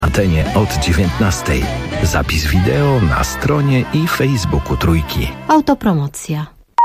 Antenie od 19. Zapis wideo na stronie i Facebooku Trójki. Autopromocja.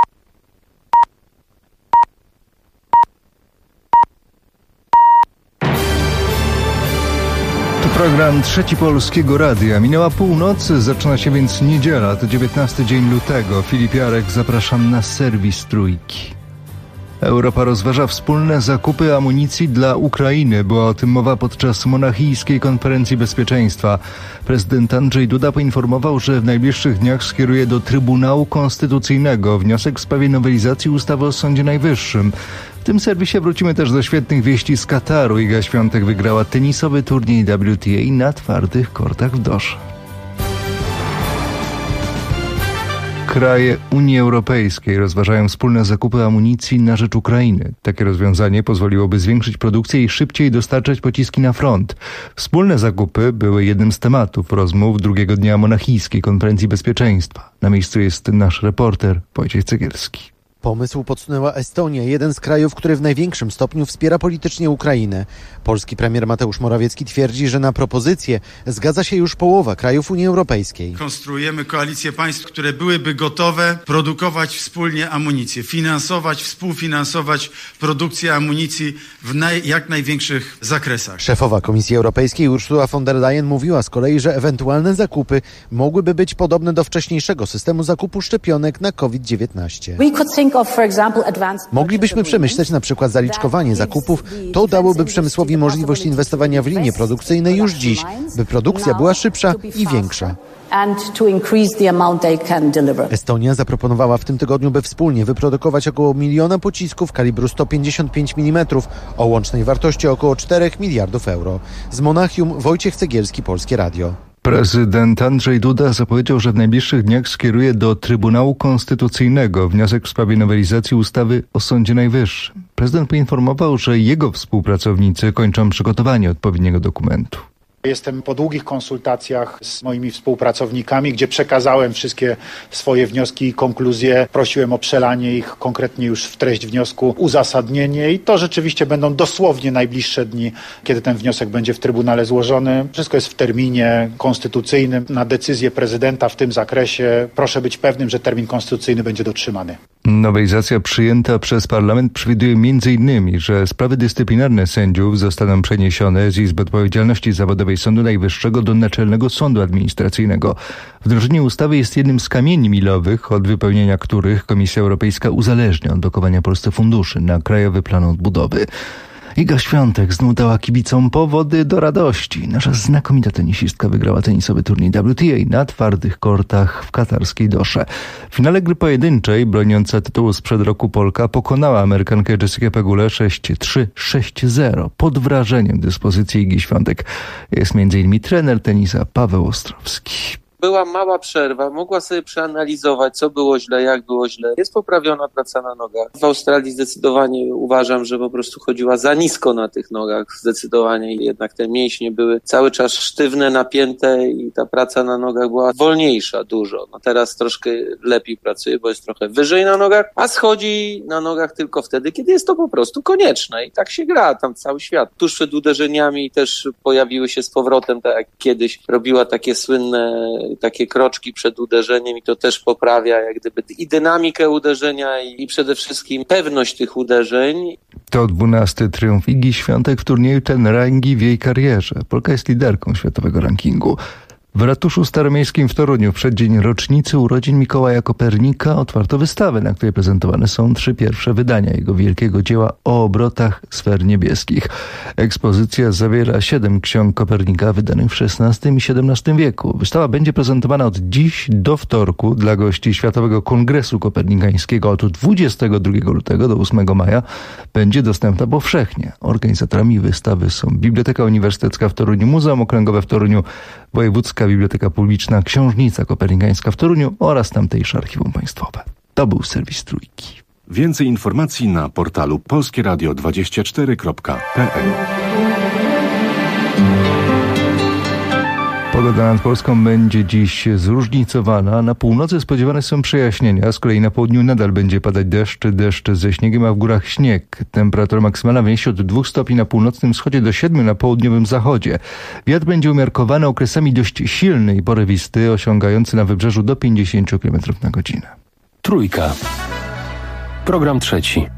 To program Trzeci Polskiego Radia. Minęła północ, zaczyna się więc niedziela, to 19 dzień lutego. Filip Jarek, zapraszam na serwis Trójki. Europa rozważa wspólne zakupy amunicji dla Ukrainy. Była o tym mowa podczas monachijskiej konferencji bezpieczeństwa. Prezydent Andrzej Duda poinformował, że w najbliższych dniach skieruje do Trybunału Konstytucyjnego wniosek w sprawie nowelizacji ustawy o Sądzie Najwyższym. W tym serwisie wrócimy też do świetnych wieści z Kataru. Iga Świątek wygrała tenisowy turniej WTA na twardych kortach w Dosze. Kraje Unii Europejskiej rozważają wspólne zakupy amunicji na rzecz Ukrainy. Takie rozwiązanie pozwoliłoby zwiększyć produkcję i szybciej dostarczać pociski na front. Wspólne zakupy były jednym z tematów rozmów drugiego dnia monachijskiej konferencji bezpieczeństwa. Na miejscu jest nasz reporter Wojciech Cegielski. Pomysł podsunęła Estonia, jeden z krajów, który w największym stopniu wspiera politycznie Ukrainę. Polski premier Mateusz Morawiecki twierdzi, że na propozycję zgadza się już połowa krajów Unii Europejskiej. Konstruujemy koalicję państw, które byłyby gotowe produkować wspólnie amunicję, współfinansować produkcję amunicji w jak największych zakresach. Szefowa Komisji Europejskiej Ursula von der Leyen mówiła z kolei, że ewentualne zakupy mogłyby być podobne do wcześniejszego systemu zakupu szczepionek na COVID-19. Moglibyśmy przemyśleć na przykład zaliczkowanie zakupów. To dałoby przemysłowi możliwość inwestowania w linie produkcyjne już dziś, by produkcja była szybsza i większa. Estonia zaproponowała w tym tygodniu, by wspólnie wyprodukować około 1 miliona pocisków kalibru 155 mm o łącznej wartości około 4 miliardów euro. Z Monachium Wojciech Cegielski, Polskie Radio. Prezydent Andrzej Duda zapowiedział, że w najbliższych dniach skieruje do Trybunału Konstytucyjnego wniosek w sprawie nowelizacji ustawy o Sądzie Najwyższym. Prezydent poinformował, że jego współpracownicy kończą przygotowanie odpowiedniego dokumentu. Jestem po długich konsultacjach z moimi współpracownikami, gdzie przekazałem wszystkie swoje wnioski i konkluzje. Prosiłem o przelanie ich konkretnie już w treść wniosku, uzasadnienie i to rzeczywiście będą dosłownie najbliższe dni, kiedy ten wniosek będzie w Trybunale złożony. Wszystko jest w terminie konstytucyjnym. Na decyzję prezydenta w tym zakresie proszę być pewnym, że termin konstytucyjny będzie dotrzymany. Nowelizacja przyjęta przez parlament przewiduje m.in., że sprawy dyscyplinarne sędziów zostaną przeniesione z Izby Odpowiedzialności Zawodowej Sądu Najwyższego do Naczelnego Sądu Administracyjnego. Wdrożenie ustawy jest jednym z kamieni milowych, od wypełnienia których Komisja Europejska uzależnia odblokowania Polsce funduszy na Krajowy Plan Odbudowy. Iga Świątek znów dała kibicom powody do radości. Nasza znakomita tenisistka wygrała tenisowy turniej WTA na twardych kortach w katarskiej Dosze. W finale gry pojedynczej broniąca tytułu sprzed roku Polka pokonała Amerykankę Jessikę Pegulę 6-3, 6-0 pod wrażeniem dyspozycji Igi Świątek. Jest m.in. trener tenisa Paweł Ostrowski. Była mała przerwa, mogła sobie przeanalizować, co było źle, jak było źle. Jest poprawiona praca na nogach. W Australii zdecydowanie uważam, że po prostu chodziła za nisko na tych nogach. Zdecydowanie jednak te mięśnie były cały czas sztywne, napięte i ta praca na nogach była wolniejsza dużo. No teraz troszkę lepiej pracuje, bo jest trochę wyżej na nogach, a schodzi na nogach tylko wtedy, kiedy jest to po prostu konieczne. I tak się gra tam cały świat. Tuż przed uderzeniami też pojawiły się z powrotem, tak jak kiedyś robiła takie słynne takie kroczki przed uderzeniem i to też poprawia jak gdyby i dynamikę uderzenia i przede wszystkim pewność tych uderzeń. To 12. triumf Igi Świątek w turnieju ten rangi w jej karierze. Polka jest liderką światowego rankingu. W ratuszu staromiejskim w Toruniu w przeddzień rocznicy urodzin Mikołaja Kopernika otwarto wystawę, na której prezentowane są 3 pierwsze wydania jego wielkiego dzieła o obrotach sfer niebieskich. Ekspozycja zawiera 7 ksiąg Kopernika wydanych w XVI i XVII wieku. Wystawa będzie prezentowana od dziś do wtorku dla gości Światowego Kongresu Kopernikańskiego. Od 22 lutego do 8 maja będzie dostępna powszechnie. Organizatorami wystawy są Biblioteka Uniwersytecka w Toruniu, Muzeum Okręgowe w Toruniu, Wojewódzka Biblioteka Publiczna Książnica Kopernikańska w Toruniu oraz tamtejsze Archiwum Państwowe. To był serwis Trójki. Więcej informacji na portalu polskieradio24.pl. Pogoda nad Polską będzie dziś zróżnicowana. Na północy spodziewane są przejaśnienia, z kolei na południu nadal będzie padać deszcz ze śniegiem, a w górach śnieg. Temperatura maksymalna wyniesie od 2 stopni na północnym wschodzie do 7 na południowym zachodzie. Wiatr będzie umiarkowany, okresami dość silny i porywisty, osiągający na wybrzeżu do 50 km na godzinę. Trójka. Program trzeci.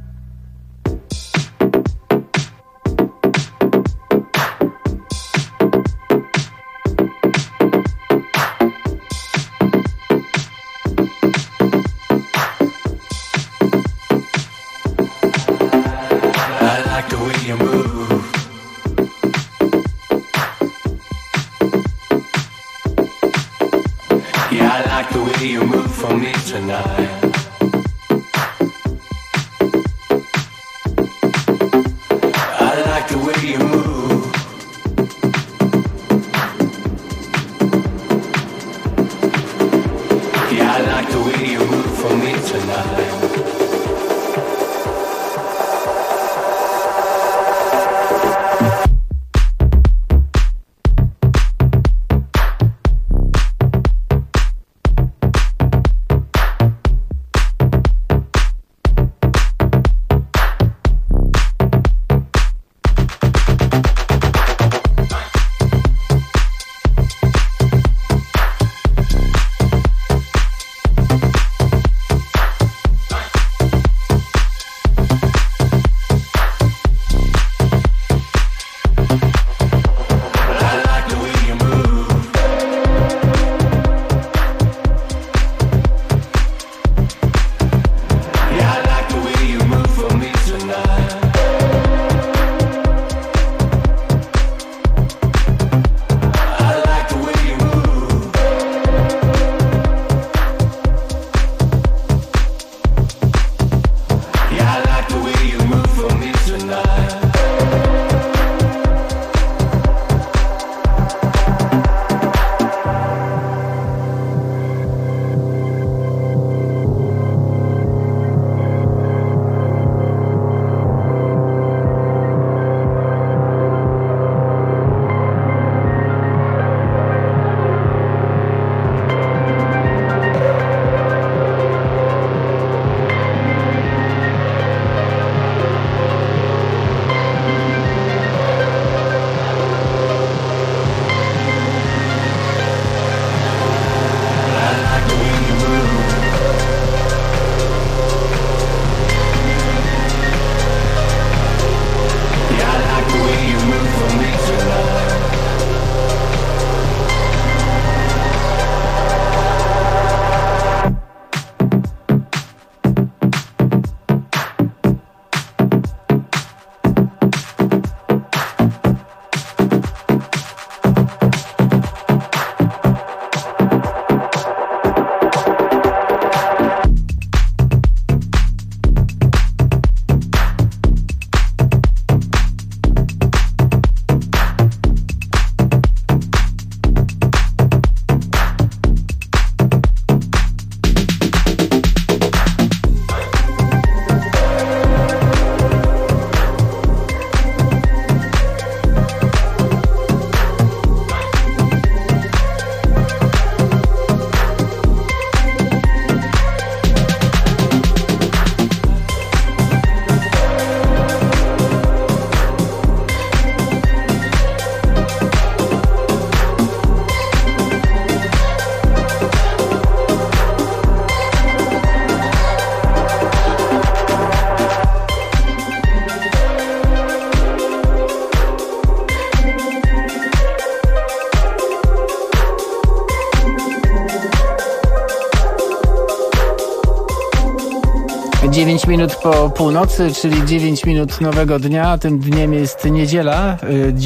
Dziewięć minut po północy, czyli 9 minut nowego dnia. Tym dniem jest niedziela,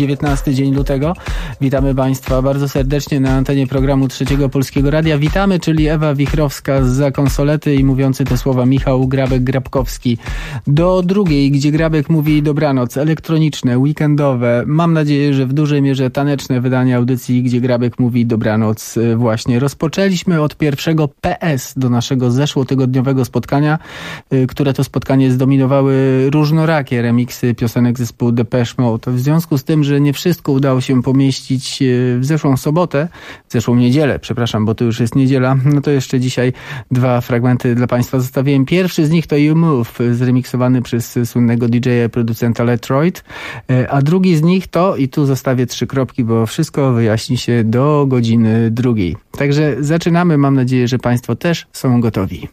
19 dzień lutego. Witamy Państwa bardzo serdecznie na antenie programu Trzeciego Polskiego Radia. Witamy, czyli Ewa Wichrowska zza konsolety i mówiący te słowa Michał Grabek-Grabkowski. Do drugiej, gdzie Grabek mówi dobranoc, elektroniczne, weekendowe. Mam nadzieję, że w dużej mierze taneczne wydanie audycji, gdzie Grabek mówi dobranoc właśnie. Rozpoczęliśmy od pierwszego PS do naszego zeszłotygodniowego spotkania. które to spotkanie zdominowały różnorakie remiksy piosenek zespołu Depeche Mode. W związku z tym, że nie wszystko udało się pomieścić w zeszłą niedzielę, przepraszam, bo to już jest niedziela, no to jeszcze dzisiaj 2 fragmenty dla Państwa zostawiłem. Pierwszy z nich to You Move, zremiksowany przez słynnego DJ-a, producenta Letroid, a drugi z nich to, i tu zostawię 3 kropki, bo wszystko wyjaśni się do godziny 2. Także zaczynamy, mam nadzieję, że Państwo też są gotowi.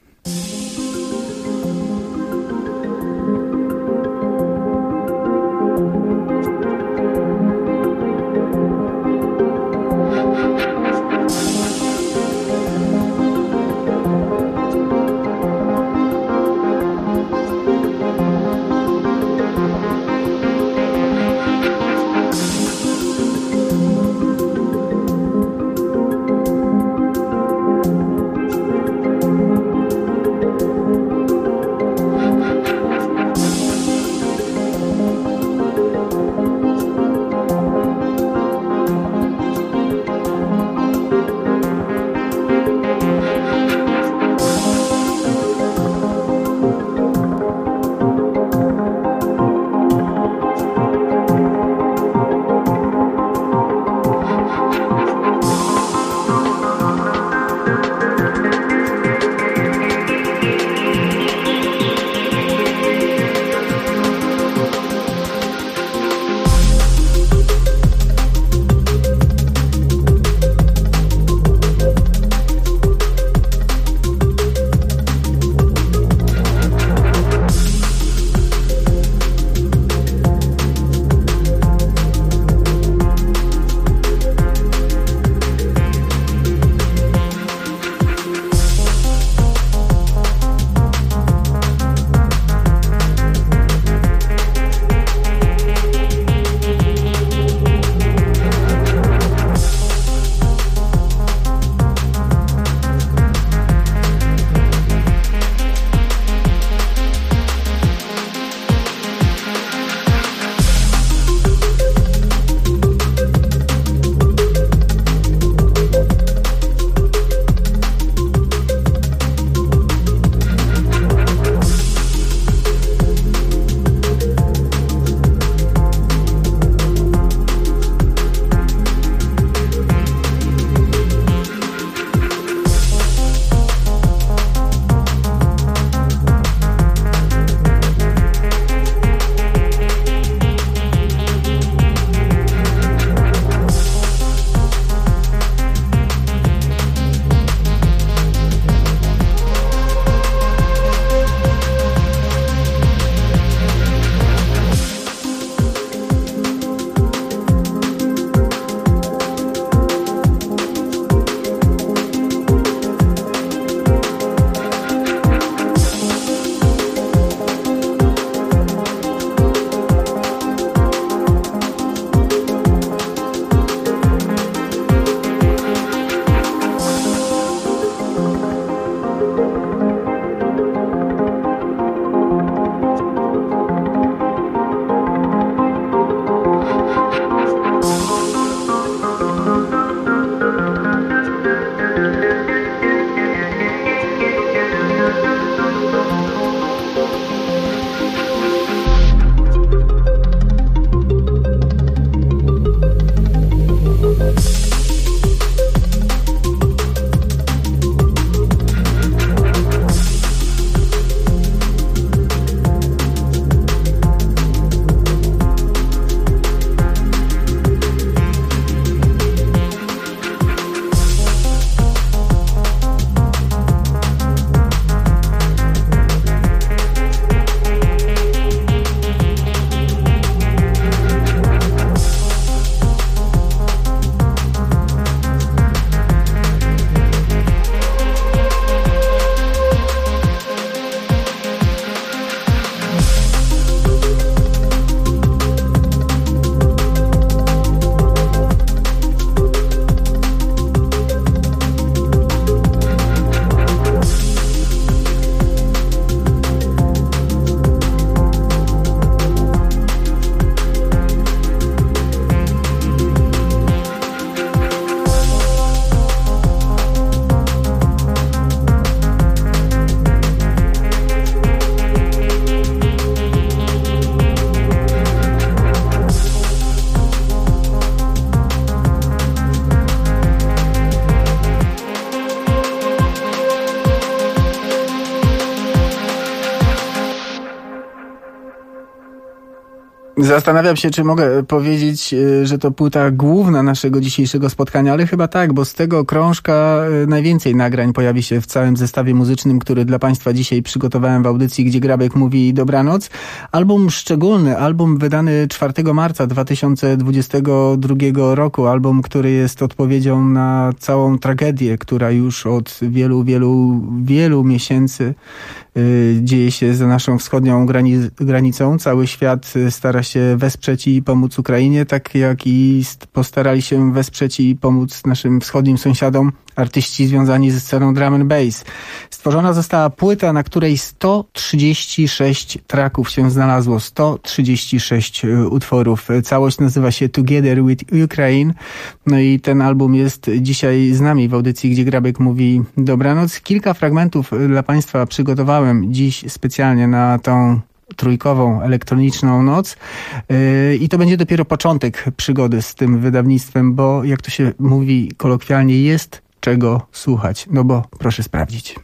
Zastanawiam się, czy mogę powiedzieć, że to płyta główna naszego dzisiejszego spotkania, ale chyba tak, bo z tego krążka najwięcej nagrań pojawi się w całym zestawie muzycznym, który dla Państwa dzisiaj przygotowałem w audycji, gdzie Grabek mówi dobranoc. Album szczególny, album wydany 4 marca 2022 roku, album, który jest odpowiedzią na całą tragedię, która już od wielu miesięcy dzieje się za naszą wschodnią granicą. Cały świat stara się wesprzeć i pomóc Ukrainie, tak jak i postarali się wesprzeć i pomóc naszym wschodnim sąsiadom artyści związani ze sceną drum and bass. Stworzona została płyta, na której 136 tracków się znalazło, 136 utworów. Całość nazywa się Together with Ukraine. No i ten album jest dzisiaj z nami w audycji, gdzie Grabek mówi dobranoc. Kilka fragmentów dla Państwa przygotowałem dziś specjalnie na tą trójkową elektroniczną noc i to będzie dopiero początek przygody z tym wydawnictwem, bo jak to się mówi kolokwialnie, jest czego słuchać. No bo proszę sprawdzić.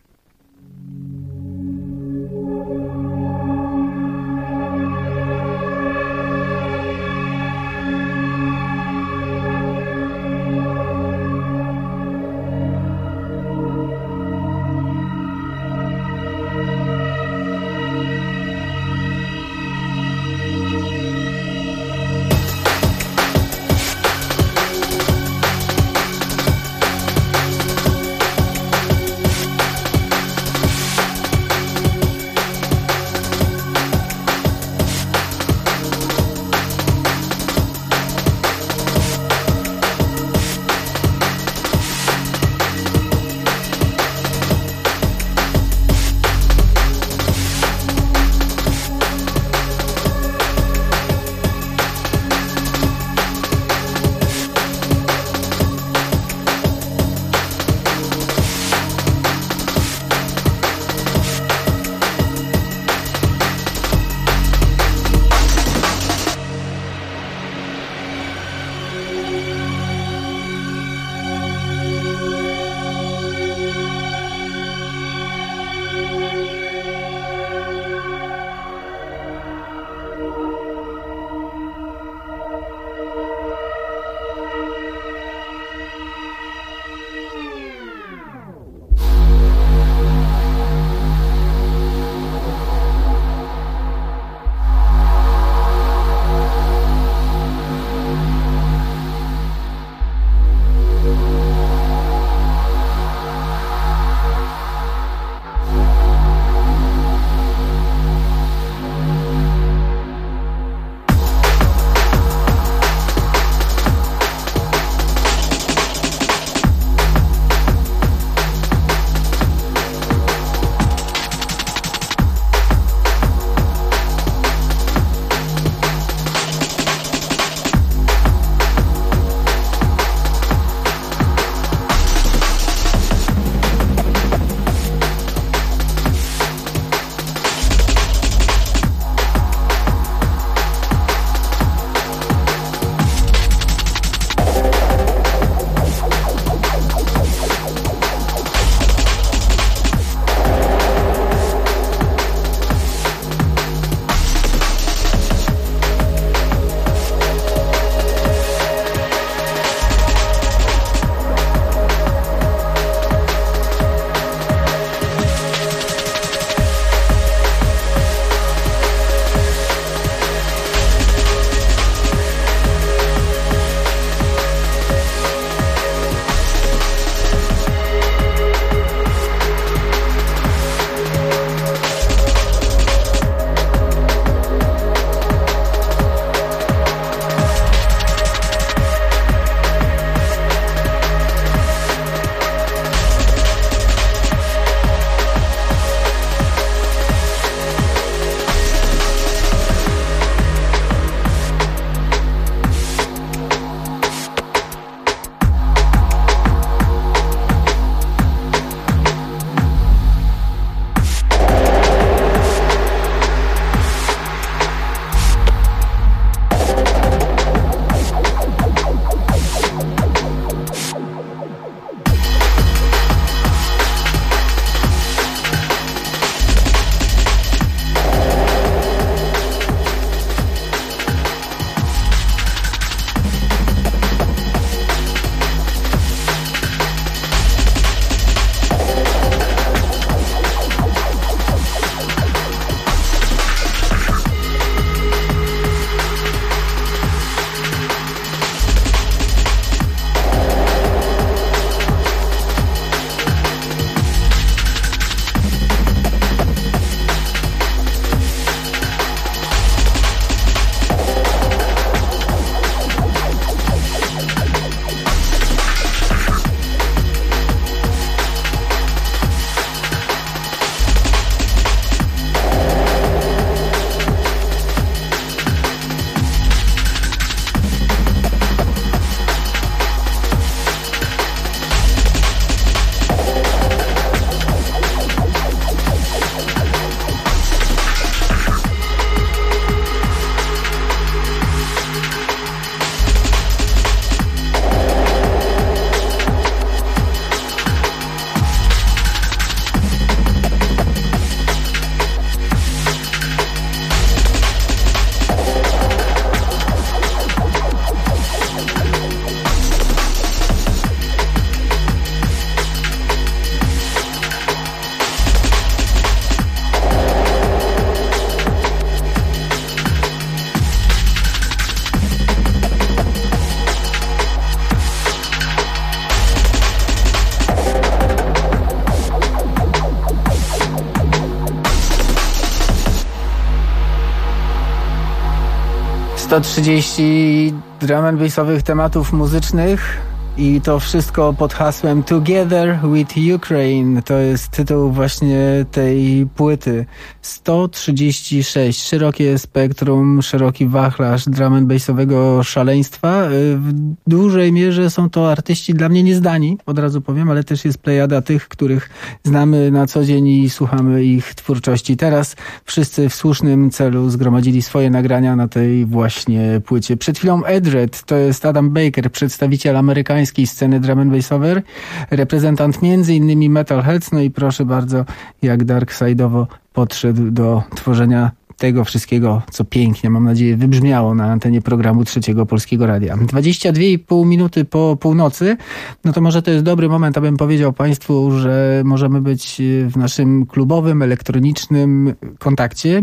130 drum and bassowych tematów muzycznych i to wszystko pod hasłem Together with Ukraine. To jest tytuł właśnie tej płyty. 136. Szerokie spektrum, szeroki wachlarz drum and bassowego szaleństwa. W dużej mierze są to artyści dla mnie nieznani, od razu powiem, ale też jest plejada tych, których znamy na co dzień i słuchamy ich twórczości. Teraz wszyscy w słusznym celu zgromadzili swoje nagrania na tej właśnie płycie. Przed chwilą Edred, to jest Adam Baker, przedstawiciel amerykańskiej sceny drum and bassowej, reprezentant między innymi Metalheads, no i proszę bardzo, jak darkside'owo podszedł do tworzenia tego wszystkiego, co pięknie, mam nadzieję, wybrzmiało na antenie programu Trzeciego Polskiego Radia. 22,5 minuty po północy, no to może to jest dobry moment, abym powiedział Państwu, że możemy być w naszym klubowym, elektronicznym kontakcie.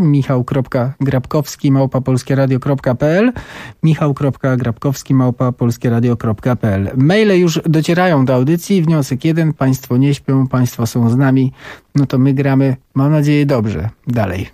michał.grabkowski@polskieradio.pl michał.grabkowski@polskieradio.pl. Maile już docierają do audycji. Wniosek 1. Państwo nie śpią, Państwo są z nami. No to my gramy, mam nadzieję, dobrze. Dalej.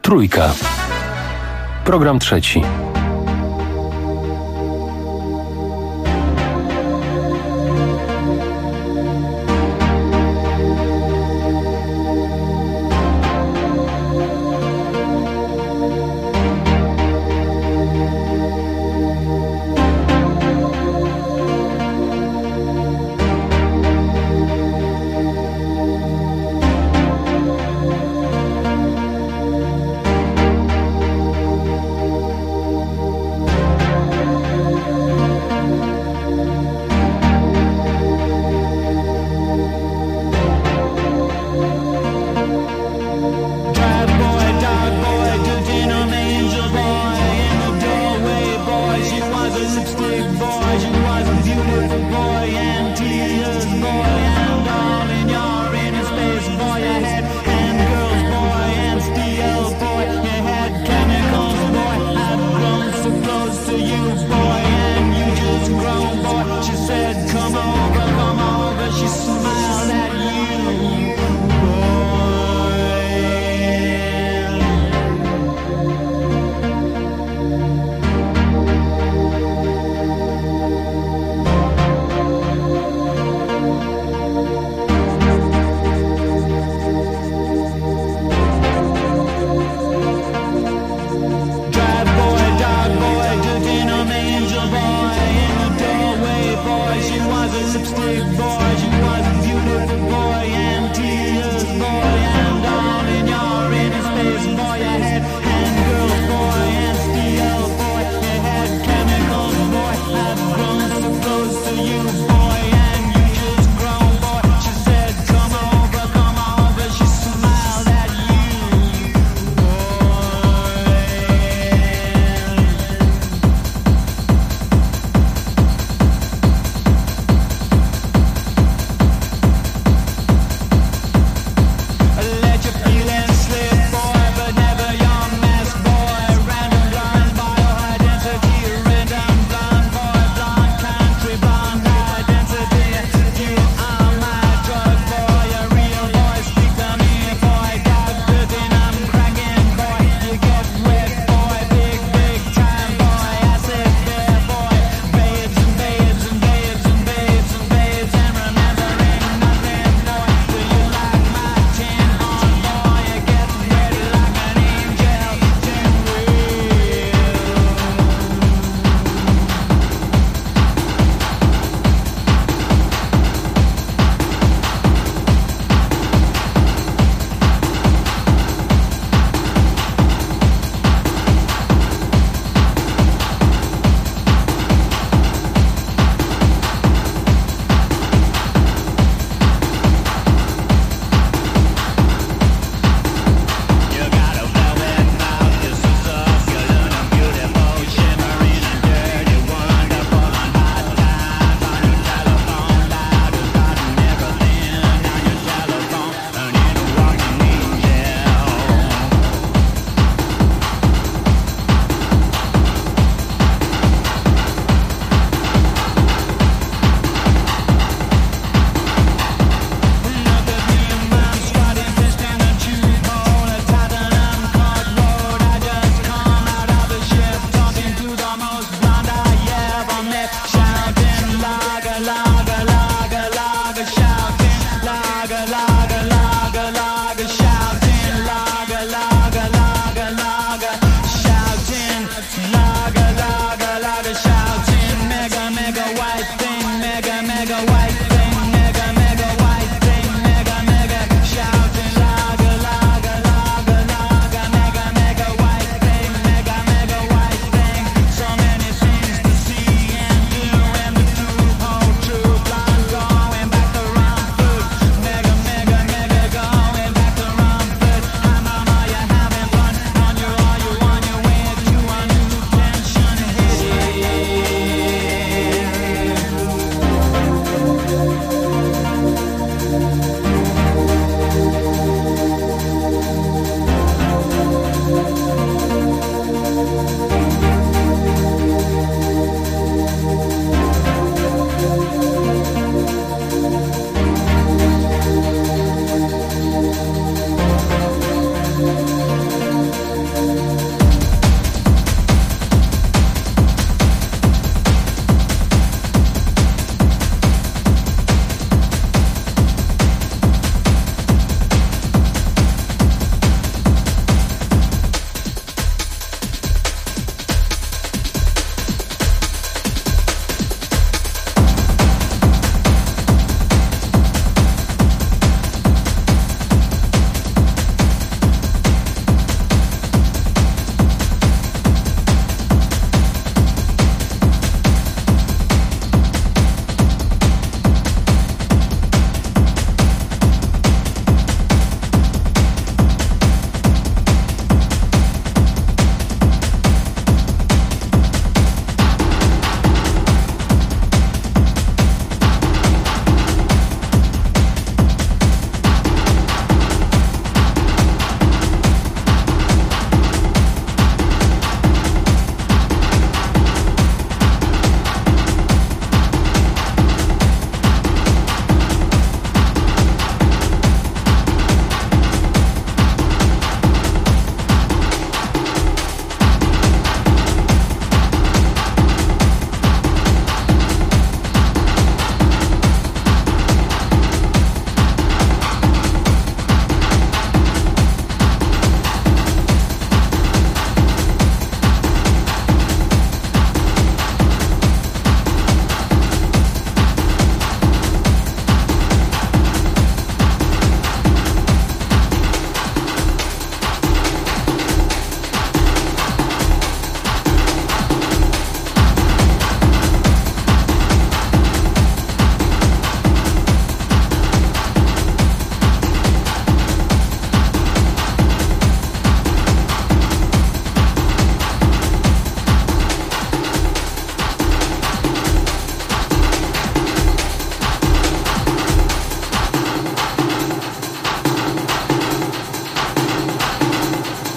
Trójka. Program trzeci.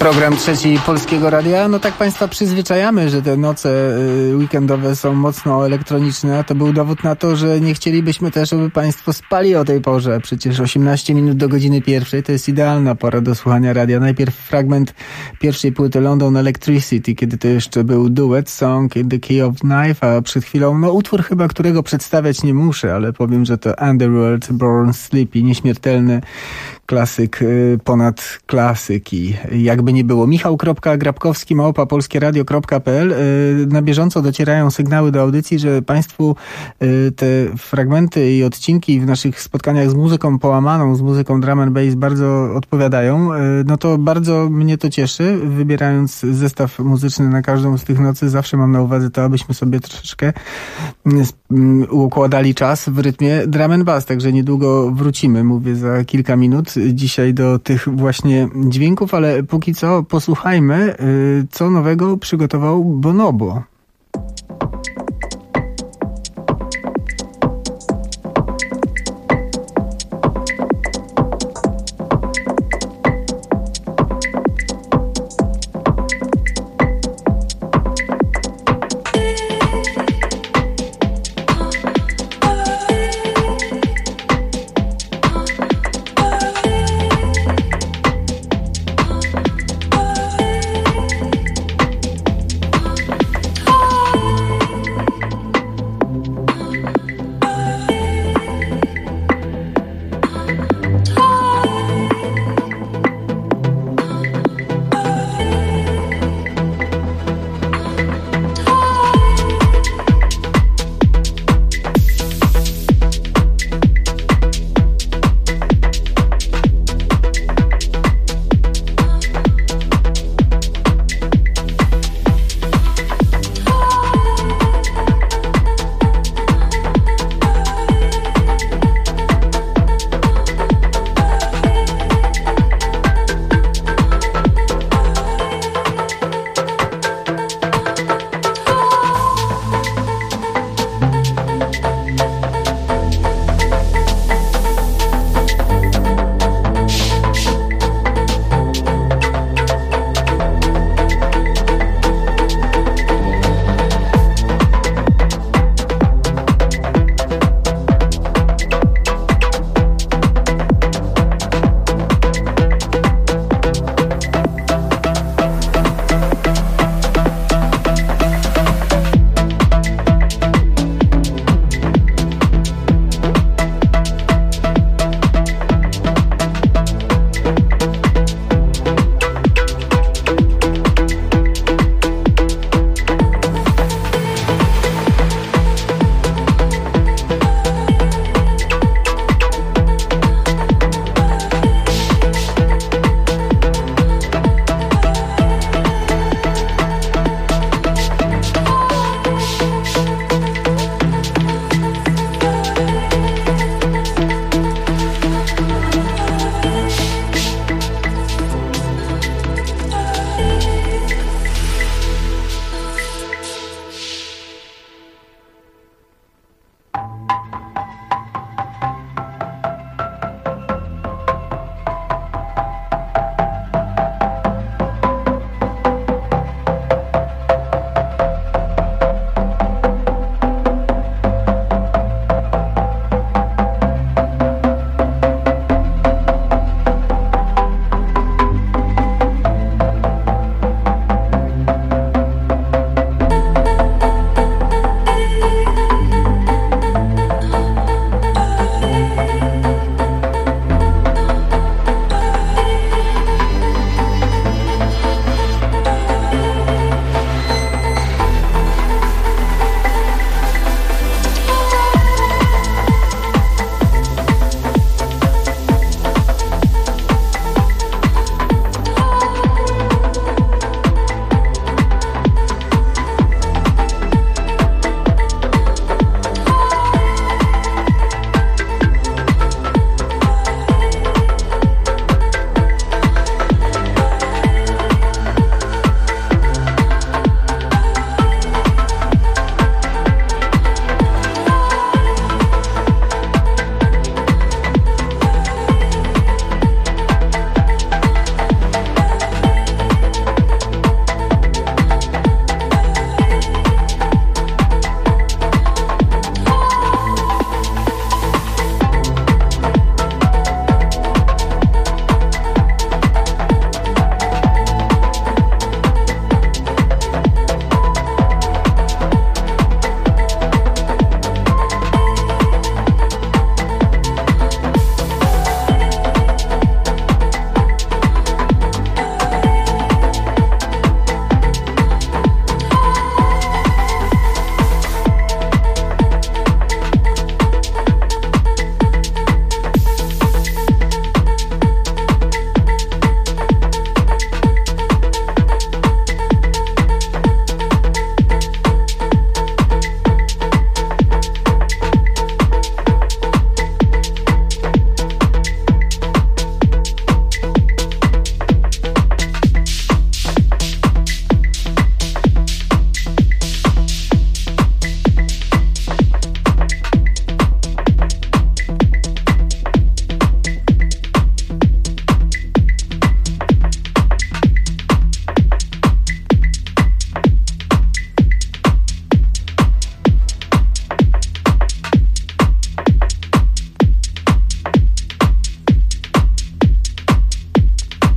Program trzeci Polskiego Radia. No tak Państwa przyzwyczajamy, że te noce weekendowe są mocno elektroniczne, a to był dowód na to, że nie chcielibyśmy też, żeby Państwo spali o tej porze. Przecież 18 minut do godziny 1 to jest idealna pora do słuchania radia. Najpierw fragment pierwszej płyty London Electricity, kiedy to jeszcze był duet Song in the Key of Knife, a przed chwilą, utwór chyba, którego przedstawiać nie muszę, ale powiem, że to Underworld Born Sleepy, nieśmiertelny klasyk ponad klasyki. Jakby nie było. Michał.grabkowski@polskieradio.pl. Na bieżąco docierają sygnały do audycji, że Państwu te fragmenty i odcinki w naszych spotkaniach z muzyką połamaną, z muzyką drum and bass bardzo odpowiadają. No to bardzo mnie to cieszy. Wybierając zestaw muzyczny na każdą z tych nocy, zawsze mam na uwadze to, abyśmy sobie troszeczkę układali czas w rytmie drum and bass. Także niedługo wrócimy, mówię za kilka minut dzisiaj do tych właśnie dźwięków, ale póki co posłuchajmy, co nowego przygotował Bonobo.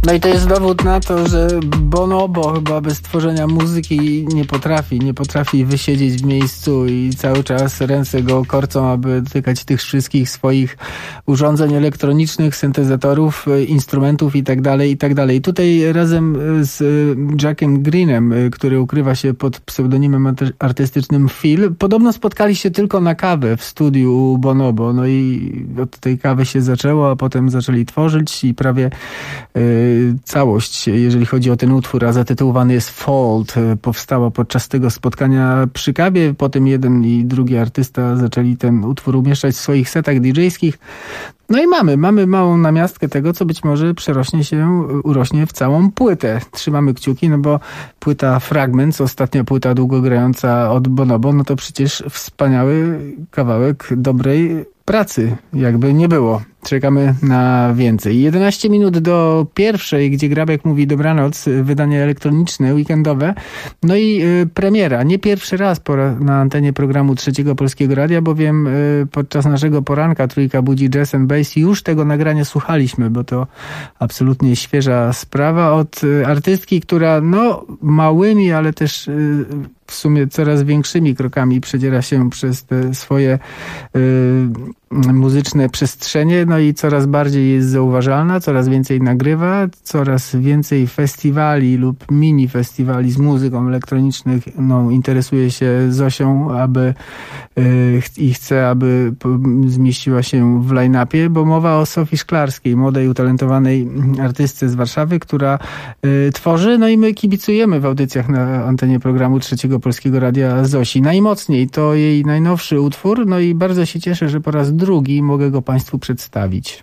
No i to jest dowód na to, że Bonobo chyba bez tworzenia muzyki nie potrafi wysiedzieć w miejscu i cały czas ręce go korcą, aby dotykać tych wszystkich swoich urządzeń elektronicznych, syntezatorów, instrumentów i tak dalej. Tutaj razem z Jackiem Greenem, który ukrywa się pod pseudonimem artystycznym Phil, podobno spotkali się tylko na kawę w studiu Bonobo. No i od tej kawy się zaczęło, a potem zaczęli tworzyć i prawie całość, jeżeli chodzi o ten utwór, a zatytułowany jest Fault, powstała podczas tego spotkania przy kawie. Potem jeden i drugi artysta zaczęli ten utwór umieszczać w swoich setach DJ-skich. No i mamy małą namiastkę tego, co być może urośnie w całą płytę. Trzymamy kciuki, no bo płyta Fragments, ostatnia płyta długogrająca od Bonobo, no to przecież wspaniały kawałek dobrej pracy, jakby nie było. Czekamy na więcej. 11 minut do pierwszej, gdzie Grabek mówi dobranoc, wydanie elektroniczne, weekendowe. No i premiera. Nie pierwszy raz na antenie programu Trzeciego Polskiego Radia, bowiem podczas naszego poranka Trójka budzi Jazz and Bass już tego nagrania słuchaliśmy, bo to absolutnie świeża sprawa od artystki, która małymi, ale też w sumie coraz większymi krokami przedziera się przez te swoje muzyczne przestrzenie, no i coraz bardziej jest zauważalna, coraz więcej nagrywa, coraz więcej festiwali lub mini festiwali z muzyką elektroniczną interesuje się Zosią, i chce, aby zmieściła się w line-upie, bo mowa o Sofii Szklarskiej, młodej, utalentowanej artystce z Warszawy, która tworzy, no i my kibicujemy w audycjach na antenie programu Trzeciego Polskiego Radia Zosi. Najmocniej to jej najnowszy utwór, no i bardzo się cieszę, że po raz drugi mogę go Państwu przedstawić.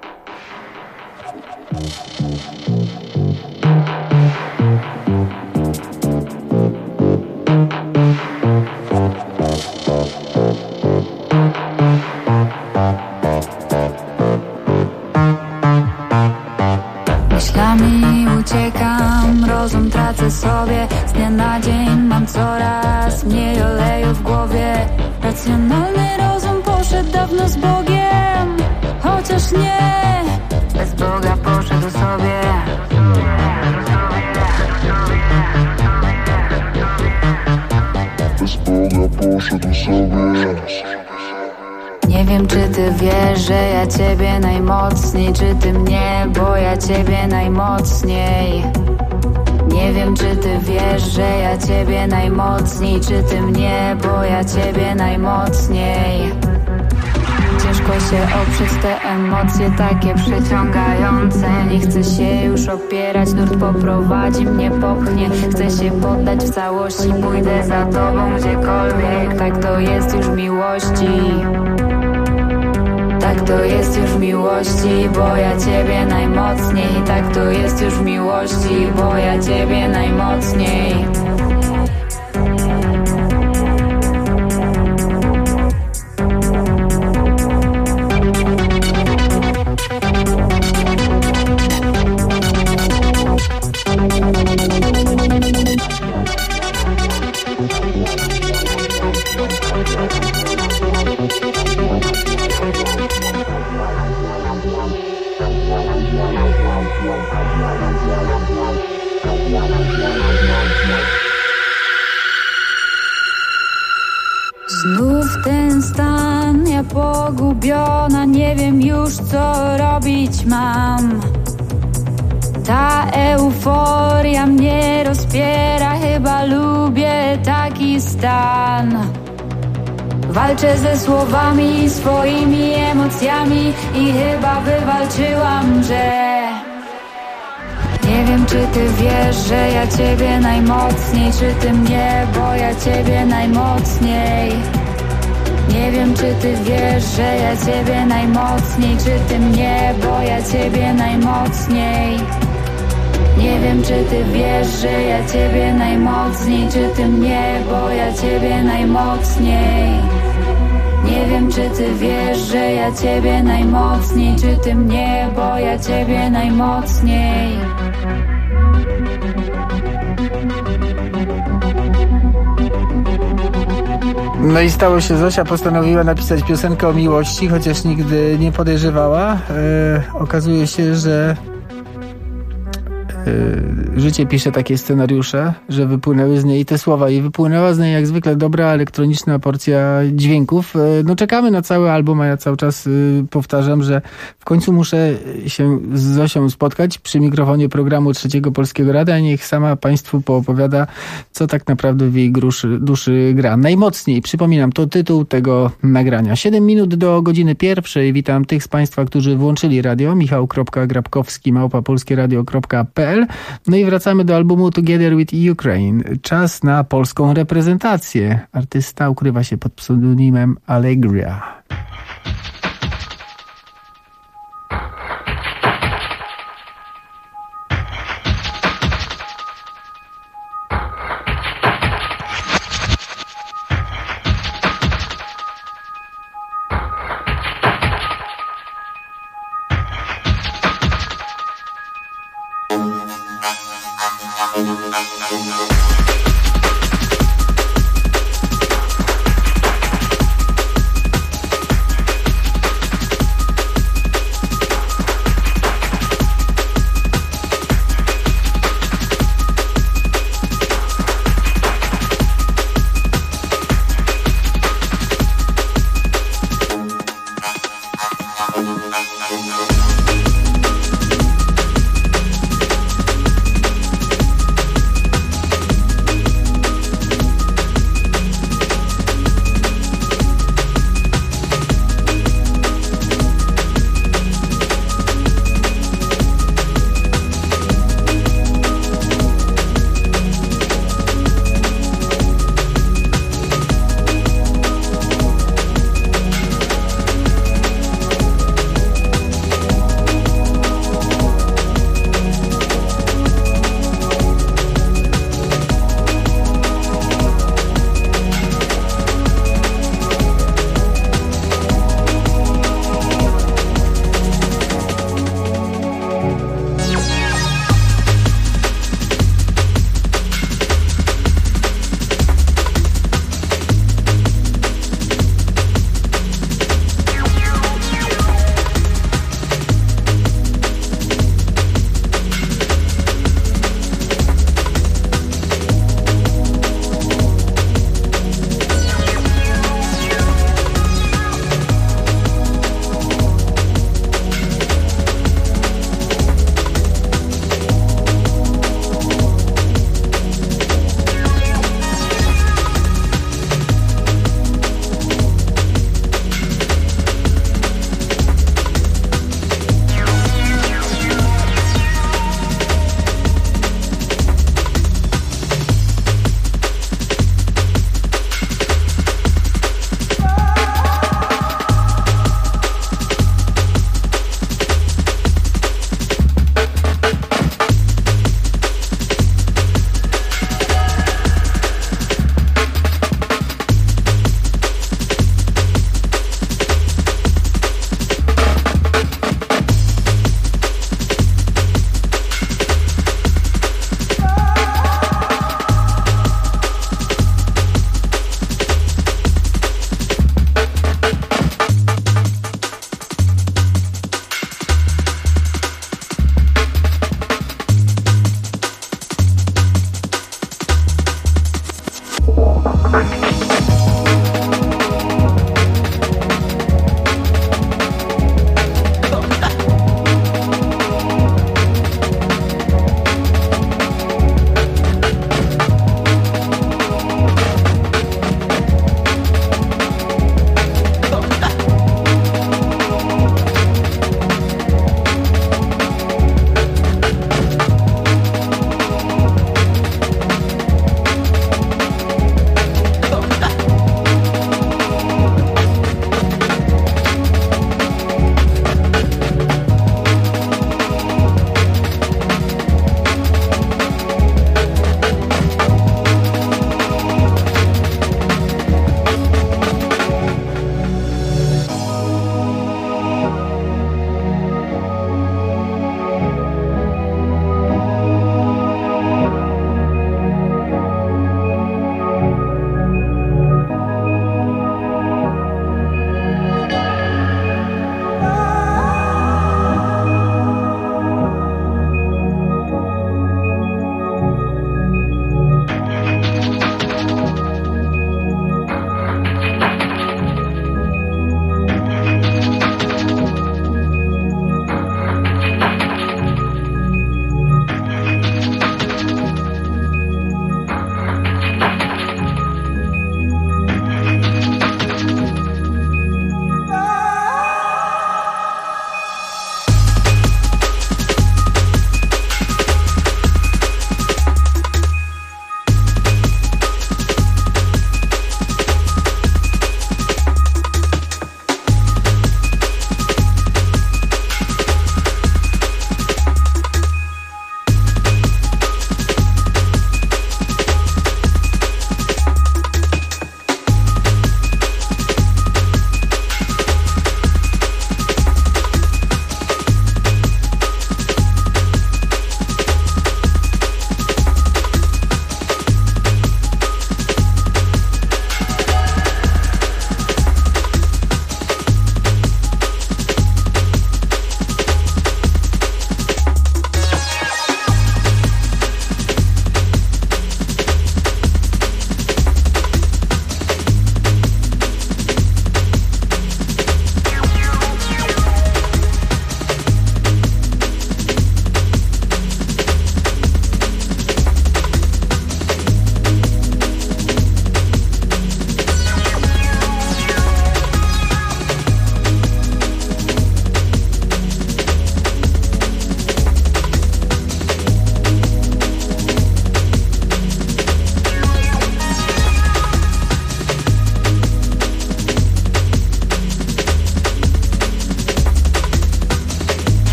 Myślami uciekam, rozum tracę sobie. Z dnia na dzień mam coraz mniej oleju w głowie. Racjonalny rozum poszedł dawno z Bogiem, chociaż nie, bez Boga poszedł sobie. Bez Boga poszedł sobie. Nie wiem, czy ty wiesz, że ja ciebie najmocniej, czy ty mnie, bo ja ciebie najmocniej. Nie wiem, czy ty wiesz, że ja ciebie najmocniej, czy ty mnie, bo ja ciebie najmocniej. Ciężko się oprzeć, te emocje takie przyciągające. Nie chcę się już opierać, nurt poprowadzi mnie, popchnie. Chcę się poddać w całości, pójdę za tobą gdziekolwiek. Tak to jest już w miłości. Tak to jest już w miłości, bo ja ciebie najmocniej. Tak to jest już w miłości, bo ja ciebie najmocniej. Znów ten stan, ja pogubiona, nie wiem już co robić mam. Ta euforia mnie rozpiera, chyba lubię taki stan. Walczę ze słowami, swoimi emocjami i chyba wywalczyłam, że nie wiem, czy ty wiesz, że ja ciebie najmocniej, czy ty mnie, bo ja ciebie najmocniej. Nie wiem, czy ty wiesz, że ja ciebie najmocniej, czy ty mnie, bo ja ciebie najmocniej. Nie wiem, czy ty wiesz, że ja ciebie najmocniej, czy ty mnie, bo ja ciebie najmocniej. Nie wiem, czy ty wiesz, że ja ciebie najmocniej, czy ty mnie, bo ja ciebie najmocniej. No i stało się, Zosia postanowiła napisać piosenkę o miłości, chociaż nigdy nie podejrzewała. Okazuje się, że Życie pisze takie scenariusze, że wypłynęły z niej te słowa i wypłynęła z niej jak zwykle dobra elektroniczna porcja dźwięków. No czekamy na cały album, a ja cały czas powtarzam, że w końcu muszę się z Zosią spotkać przy mikrofonie programu Trzeciego Polskiego Radia. Niech sama Państwu poopowiada, co tak naprawdę w jej duszy gra. Najmocniej, przypominam, to tytuł tego nagrania. 7 minut do godziny 1. Witam tych z Państwa, którzy włączyli radio. Michał.Grabkowski @polskieradio.pl. No i wracamy do albumu Together with Ukraine. Czas na polską reprezentację. Artysta ukrywa się pod pseudonimem Allegria.